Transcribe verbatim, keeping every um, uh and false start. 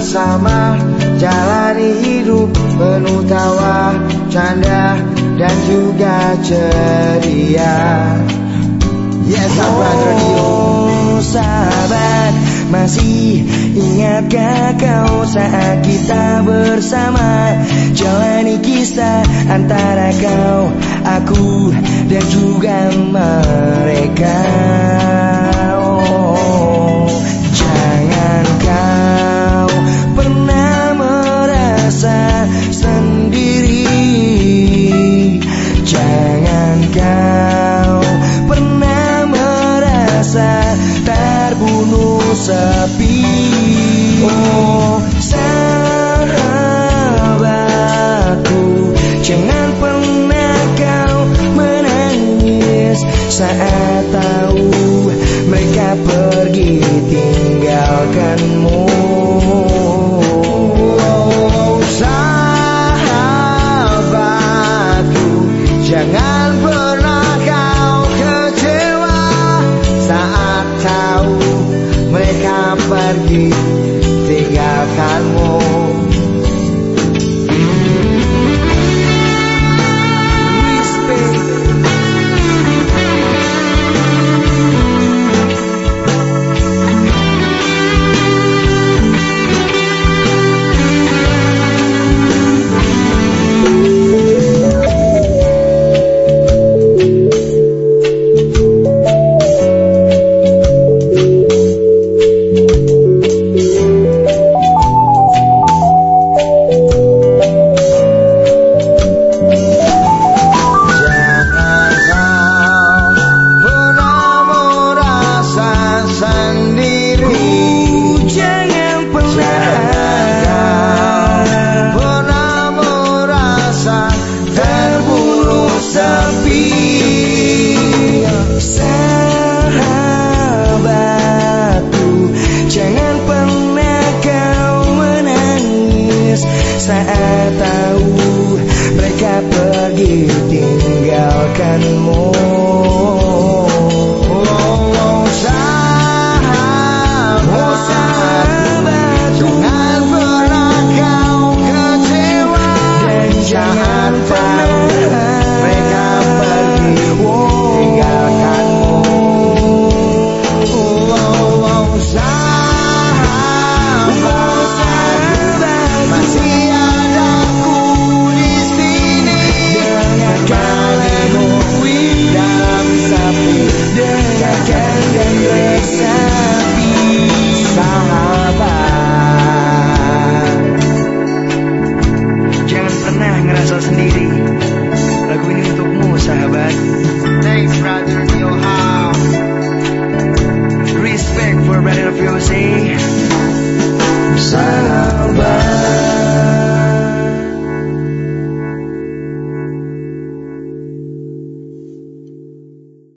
bersama, jalani hidup penuh tawa, canda dan juga ceria. Yes, sahabat radio. Oh sahabat, masih ingatkah kau saat kita bersama, jalani kisah antara kau, aku dan juga mereka. Oh, jangan kau pernah merasa sendiri, jangan kau pernah merasa terbunuh sepi. Oh sahabatku, jangan pernah kau menangis saat tahu mereka pergi tinggalkanmu. Oh sahabatku, jangan pernah kau kecewa saat tahu mereka pergi tinggalkanmu. Saat tahu mereka pergi tinggalkanmu.